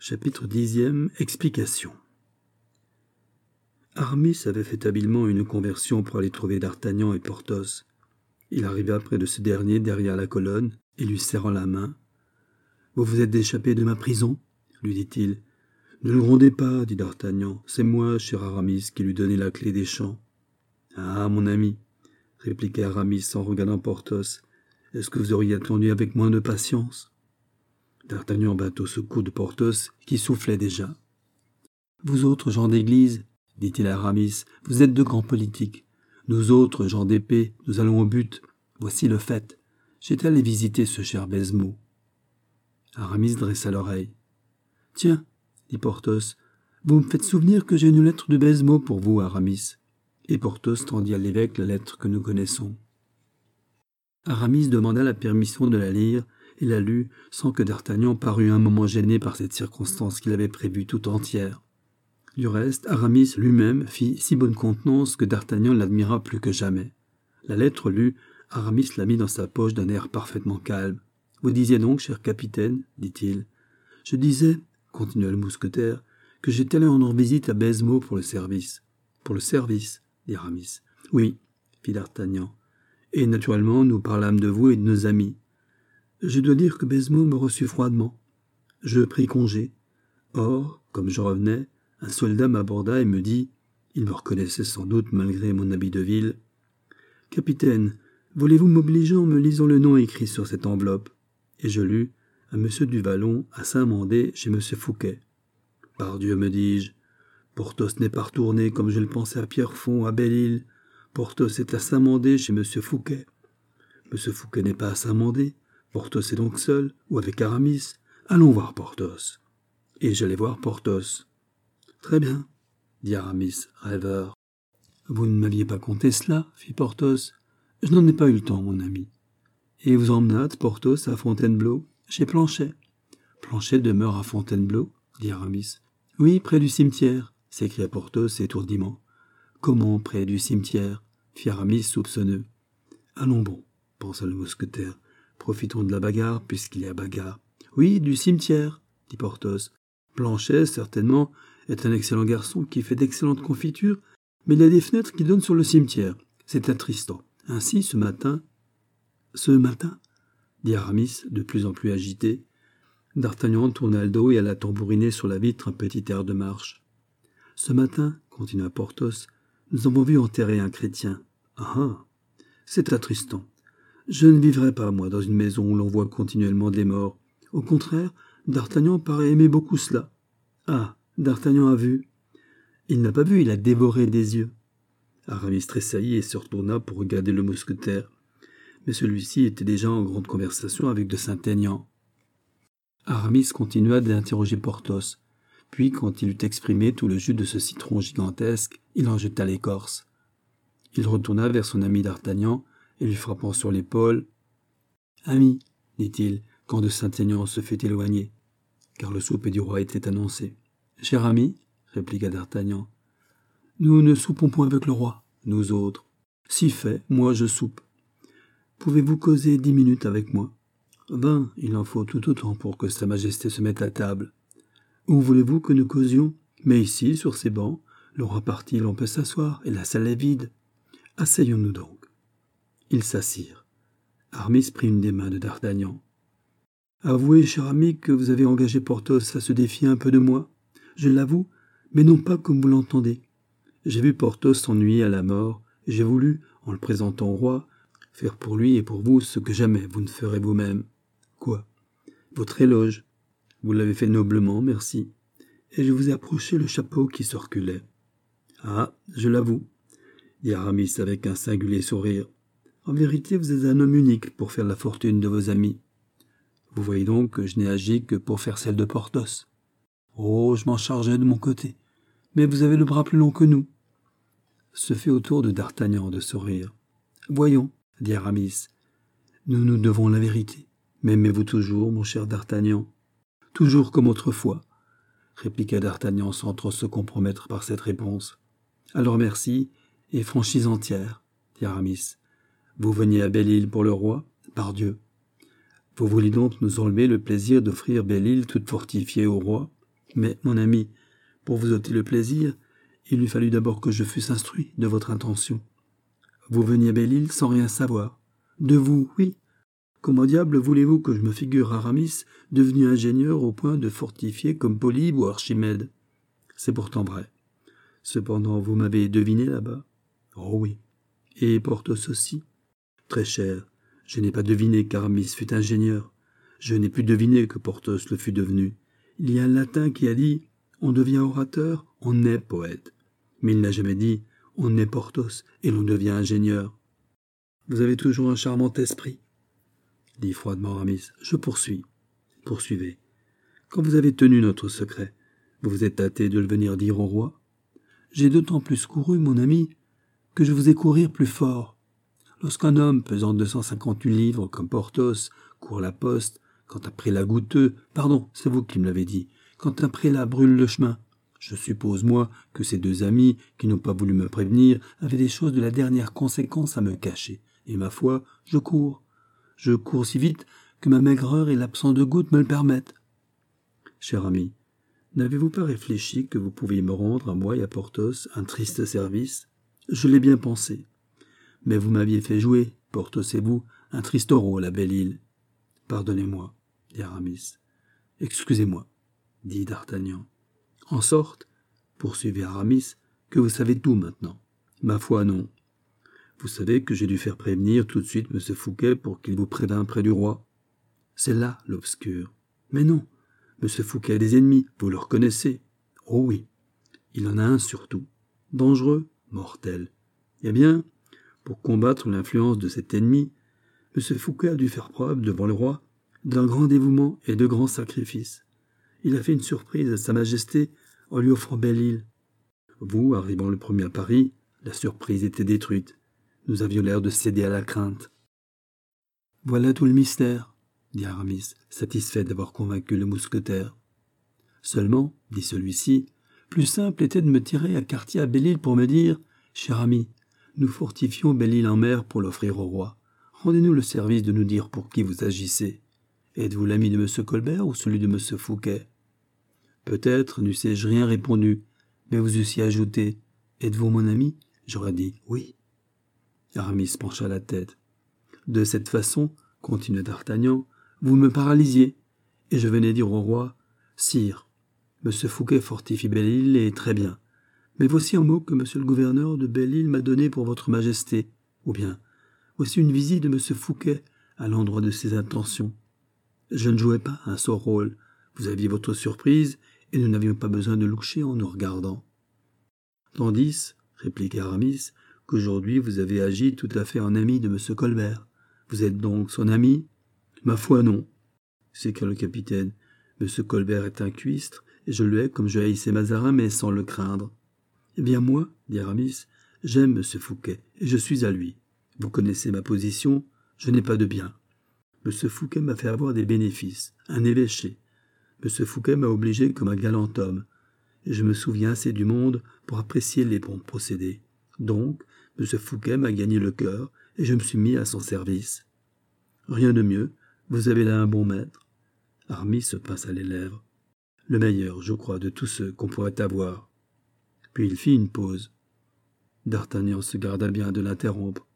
Chapitre 10e. Explication. Aramis avait fait habilement une conversion pour aller trouver d'Artagnan et Porthos. Il arriva près de ce dernier derrière la colonne et lui serrant la main. « Vous vous êtes échappé de ma prison ?» lui dit-il. « Ne le grondez pas, dit d'Artagnan. C'est moi, cher Aramis, qui lui donnai la clé des champs. »« Ah, mon ami, répliqua Aramis en regardant Porthos, est-ce que vous auriez attendu avec moins de patience ?» D'Artagnan vint au secours de Porthos, qui soufflait déjà. « Vous autres gens d'église, dit-il à Aramis, vous êtes de grands politiques. Nous autres, gens d'épée, nous allons au but. Voici le fait. J'étais allé visiter ce cher Baisemeaux. » Aramis dressa l'oreille. « Tiens, dit Porthos, vous me faites souvenir que j'ai une lettre de Baisemeaux pour vous, Aramis. » Et Porthos tendit à l'évêque la lettre que nous connaissons. Aramis demanda la permission de la lire et la lut sans que d'Artagnan parût un moment gêné par cette circonstance qu'il avait prévue tout entière. Du reste, Aramis lui-même fit si bonne contenance que d'Artagnan l'admira plus que jamais. La lettre lue, Aramis la mit dans sa poche d'un air parfaitement calme. « Vous disiez donc, cher capitaine, dit-il. »« Je disais, continua le mousquetaire, que j'étais allé en visite à Baisemeaux pour le service. »« Pour le service, dit Aramis. »« Oui, fit d'Artagnan. Et naturellement, nous parlâmes de vous et de nos amis. Je dois dire que Baisemeaux me reçut froidement. Je pris congé. Or, comme je revenais, un soldat m'aborda et me dit, il me reconnaissait sans doute malgré mon habit de ville, « Capitaine, voulez-vous m'obliger en me lisant le nom écrit sur cette enveloppe ?» Et je lus, « À Monsieur du Vallon, à Saint-Mandé, chez Monsieur Fouquet. » Pardieu, me dis-je, Porthos n'est pas retourné comme je le pensais à Pierrefonds, à Belle-Île. Porthos est à Saint-Mandé, chez Monsieur Fouquet. Monsieur Fouquet n'est pas à Saint-Mandé. Porthos est donc seul, ou avec Aramis. Allons voir Porthos. Et j'allai voir Porthos. Très bien, dit Aramis, rêveur. Vous ne m'aviez pas conté cela, fit Porthos. Je n'en ai pas eu le temps, mon ami. Et vous emmenâtes, Porthos, à Fontainebleau, chez Planchet. Planchet demeure à Fontainebleau, dit Aramis. Oui, près du cimetière, s'écria Porthos étourdiment. Comment près du cimetière, fit Aramis soupçonneux. Allons bon, pensa le mousquetaire. Profitons de la bagarre, puisqu'il y a bagarre. Oui, du cimetière, dit Porthos. Planchet, certainement, est un excellent garçon qui fait d'excellentes confitures, mais il y a des fenêtres qui donnent sur le cimetière. C'est attristant. Ainsi, ce matin, dit Aramis, de plus en plus agité. D'Artagnan tourna le dos et alla tambouriner sur la vitre un petit air de marche. Ce matin, continua Porthos, nous avons vu enterrer un chrétien. Ah ah, c'est attristant. Je ne vivrai pas, moi, dans une maison où l'on voit continuellement des morts. Au contraire, d'Artagnan paraît aimer beaucoup cela. Ah, d'Artagnan a vu. Il n'a pas vu, il a dévoré des yeux. Aramis tressaillit et se retourna pour regarder le mousquetaire. Mais celui-ci était déjà en grande conversation avec de Saint-Aignan. Aramis continua d'interroger Porthos. Puis, quand il eut exprimé tout le jus de ce citron gigantesque, il en jeta l'écorce. Il retourna vers son ami d'Artagnan et lui frappant sur l'épaule. « Ami, dit-il, quand de Saint-Aignan se fut éloigné, car le souper du roi était annoncé. « Cher ami, répliqua d'Artagnan, nous ne soupons point avec le roi, nous autres. Si fait, moi je soupe. Pouvez-vous causer 10 minutes avec moi ? 20, il en faut tout autant pour que sa majesté se mette à table. Où voulez-vous que nous causions ? Mais ici, sur ces bancs, le roi parti, l'on peut s'asseoir, et la salle est vide. Asseyons-nous donc. » Ils s'assirent. Aramis prit une des mains de d'Artagnan. « Avouez, cher ami, que vous avez engagé Porthos à se défier un peu de moi. Je l'avoue, mais non pas comme vous l'entendez. J'ai vu Porthos s'ennuyer à la mort, et j'ai voulu, en le présentant au roi, faire pour lui et pour vous ce que jamais vous ne ferez vous-même. Quoi ? Votre éloge. Vous l'avez fait noblement, merci. Et je vous ai approché le chapeau qui se reculait. Ah, je l'avoue, dit Aramis avec un singulier sourire. En vérité, vous êtes un homme unique pour faire la fortune de vos amis. Vous voyez donc que je n'ai agi que pour faire celle de Porthos. Oh, je m'en chargeais de mon côté. Mais vous avez le bras plus long que nous. Ce fut au tour de d'Artagnan de sourire. Voyons, dit Aramis, nous nous devons la vérité. M'aimez-vous toujours, mon cher d'Artagnan ? Toujours comme autrefois, répliqua d'Artagnan sans trop se compromettre par cette réponse. Alors merci, et franchise entière, dit Aramis. Vous veniez à Belle-Île pour le roi ? Pardieu. Vous voulez donc nous enlever le plaisir d'offrir Belle-Île toute fortifiée au roi ? Mais, mon ami, pour vous ôter le plaisir, il eût fallu d'abord que je fusse instruit de votre intention. Vous veniez à Belle-Île sans rien savoir. De vous, oui. Comment diable voulez-vous que je me figure Aramis devenu ingénieur au point de fortifier comme Polybe ou Archimède? C'est pourtant vrai. Cependant, vous m'avez deviné là-bas. Oh oui. Et Porthos aussi. Très cher, je n'ai pas deviné qu'Aramis fût ingénieur. Je n'ai plus deviné que Porthos le fût devenu. Il y a un latin qui a dit « On devient orateur, on est poète ». Mais il n'a jamais dit « On est Porthos et l'on devient ingénieur ». Vous avez toujours un charmant esprit, dit froidement Aramis. Je poursuis. Poursuivez. Quand vous avez tenu notre secret, vous vous êtes hâté de le venir dire au roi. J'ai d'autant plus couru, mon ami, que je vous ai courir plus fort. Lorsqu'un homme pesant 258 livres comme Porthos court la poste, quand un prélat goûteux, pardon, c'est vous qui me l'avez dit, quand un prélat brûle le chemin, je suppose, moi, que ces deux amis, qui n'ont pas voulu me prévenir, avaient des choses de la dernière conséquence à me cacher. Et ma foi, je cours. Je cours si vite que ma maigreur et l'absence de gouttes me le permettent. Cher ami, n'avez-vous pas réfléchi que vous pouviez me rendre, à moi et à Porthos, un triste service? Je l'ai bien pensé. Mais vous m'aviez fait jouer, Porthos et vous, un triste rôle à Belle-Île. Pardonnez-moi, dit Aramis. Excusez-moi, dit d'Artagnan. En sorte, poursuivit Aramis, que vous savez tout maintenant. Ma foi, non. Vous savez que j'ai dû faire prévenir tout de suite M. Fouquet pour qu'il vous prévînt près du roi. C'est là l'obscur. Mais non, M. Fouquet a des ennemis, vous le reconnaissez. Oh oui, il en a un surtout. Dangereux, mortel. Eh bien, pour combattre l'influence de cet ennemi, M. Fouquet a dû faire preuve devant le roi d'un grand dévouement et de grands sacrifices. Il a fait une surprise à Sa Majesté en lui offrant Belle-Île. Vous, arrivant le premier à Paris, la surprise était détruite. Nous avions l'air de céder à la crainte. Voilà tout le mystère, dit Aramis, satisfait d'avoir convaincu le mousquetaire. Seulement, dit celui-ci, plus simple était de me tirer à quartier à Belle-Île pour me dire « Cher ami, nous fortifions Belle-Île en mer pour l'offrir au roi. Rendez-nous le service de nous dire pour qui vous agissez. Êtes-vous l'ami de M. Colbert ou celui de M. Fouquet ?» Peut-être n'eussé-je rien répondu, mais vous eussiez ajouté « Êtes-vous mon ami ?» J'aurais dit « Oui ». Aramis pencha la tête. « De cette façon, continua d'Artagnan, vous me paralysiez, et je venais dire au roi « Sire, M. Fouquet fortifie Belle-Île et très bien. Mais voici un mot que M. le gouverneur de Belle-Île m'a donné pour votre majesté. Ou bien, voici une visite de M. Fouquet à l'endroit de ses intentions. Je ne jouais pas un sot rôle. Vous aviez votre surprise, et nous n'avions pas besoin de loucher en nous regardant. Tandis, répliqua Aramis, qu'aujourd'hui vous avez agi tout à fait en ami de M. Colbert. Vous êtes donc son ami? Ma foi, non, s'écria le capitaine. M. Colbert est un cuistre, et je le hais comme je haïssais Mazarin, mais sans le craindre. Eh bien moi, dit Aramis, j'aime M. Fouquet, et je suis à lui. Vous connaissez ma position, je n'ai pas de bien. M. Fouquet m'a fait avoir des bénéfices, un évêché. M. Fouquet m'a obligé comme un galant homme, et je me souviens assez du monde pour apprécier les bons procédés. Donc, M. Fouquet m'a gagné le cœur, et je me suis mis à son service. Rien de mieux, vous avez là un bon maître. Aramis se pinça les lèvres. Le meilleur, je crois, de tous ceux qu'on pourrait avoir. Puis il fit une pause. D'Artagnan se garda bien de l'interrompre.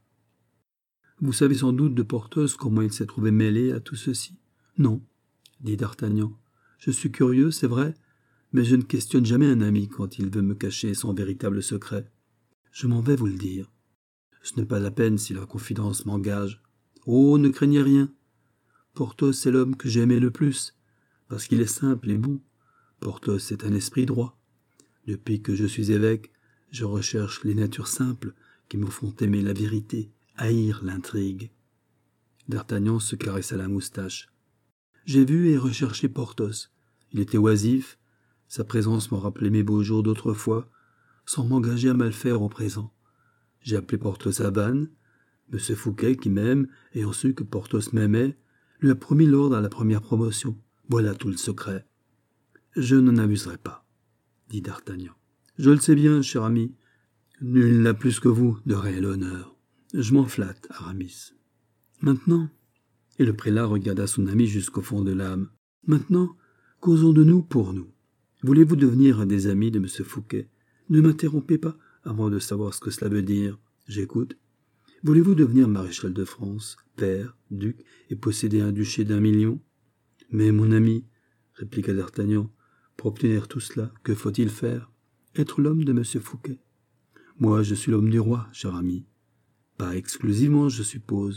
Vous savez sans doute de Porthos comment il s'est trouvé mêlé à tout ceci? Non, dit d'Artagnan. Je suis curieux, c'est vrai, mais je ne questionne jamais un ami quand il veut me cacher son véritable secret. Je m'en vais vous le dire. Ce n'est pas la peine si la confidence m'engage. Oh, ne craignez rien. Porthos est l'homme que j'ai aimé le plus, parce qu'il est simple et bon. Porthos est un esprit droit. Depuis que je suis évêque, je recherche les natures simples qui me font aimer la vérité, haïr l'intrigue. D'Artagnan se caressa la moustache. J'ai vu et recherché Porthos. Il était oisif. Sa présence me rappelait mes beaux jours d'autrefois, sans m'engager à mal faire au présent. J'ai appelé Porthos à Vannes. M. Fouquet, qui m'aime, ayant su que Porthos m'aimait, lui a promis l'ordre à la première promotion. Voilà tout le secret. Je n'en abuserai pas, dit d'Artagnan. Je le sais bien, cher ami. Nul n'a plus que vous de réel honneur. Je m'en flatte, Aramis. Maintenant, et le prélat regarda son ami jusqu'au fond de l'âme, maintenant, causons de nous pour nous. Voulez-vous devenir des amis de M. Fouquet? Ne m'interrompez pas avant de savoir ce que cela veut dire. J'écoute. Voulez-vous devenir maréchal de France, père, duc, et posséder un duché d'1 million? Mais mon ami, répliqua d'Artagnan, pour obtenir tout cela, que faut-il faire? Être l'homme de M. Fouquet. Moi, je suis l'homme du roi, cher ami. Pas exclusivement, je suppose.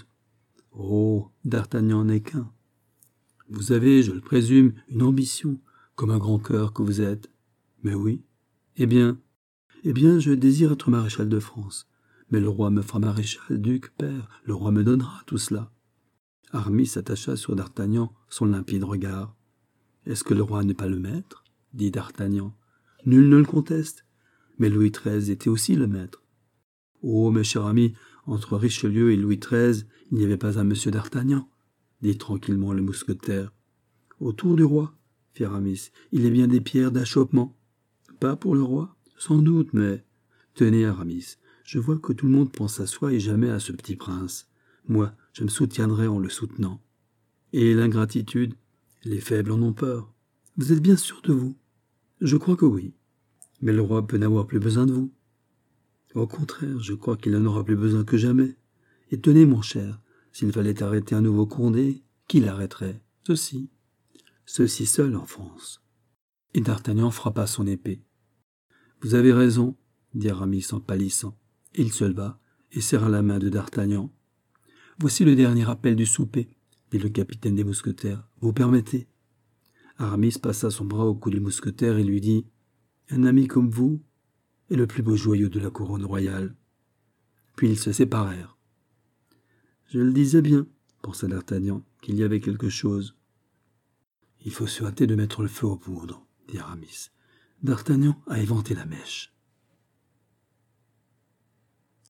Oh, d'Artagnan n'est qu'un. Vous avez, je le présume, une ambition, comme un grand cœur que vous êtes. Mais oui. Eh bien, je désire être maréchal de France. Mais le roi me fera maréchal, duc, père. Le roi me donnera tout cela. Aramis s'attacha sur d'Artagnan son limpide regard. Est-ce que le roi n'est pas le maître? Dit d'Artagnan. Nul ne le conteste. Mais Louis XIII était aussi le maître. Oh, mes chers amis, entre Richelieu et Louis XIII, il n'y avait pas un monsieur d'Artagnan, dit tranquillement le mousquetaire. Autour du roi, fit Aramis, il y a bien des pierres d'achoppement. Pas pour le roi? Sans doute, mais... Tenez, Aramis, je vois que tout le monde pense à soi et jamais à ce petit prince. Moi, je me soutiendrai en le soutenant. Et l'ingratitude? Les faibles en ont peur. Vous êtes bien sûr de vous? Je crois que oui. Mais le roi peut n'avoir plus besoin de vous. Au contraire, je crois qu'il n'en aura plus besoin que jamais. Et tenez, mon cher, s'il fallait arrêter un nouveau Condé, qui l'arrêterait? Ceci. Ceci seul en France. Et d'Artagnan frappa son épée. Vous avez raison, dit Aramis en pâlissant. Il se leva et serra la main de d'Artagnan. Voici le dernier appel du souper, dit le capitaine des mousquetaires. Vous permettez? Aramis passa son bras au cou du mousquetaire et lui dit « Un ami comme vous est le plus beau joyau de la couronne royale. » Puis ils se séparèrent. « Je le disais bien, » pensa d'Artagnan, « qu'il y avait quelque chose. »« Il faut se hâter de mettre le feu aux poudres, » dit Aramis. « D'Artagnan a éventé la mèche. »